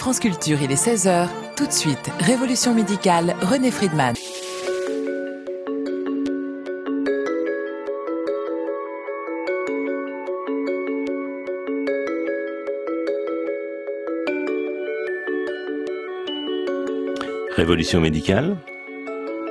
France Culture, il est 16h. Tout de suite, Révolution médicale, René Friedman. Révolution médicale,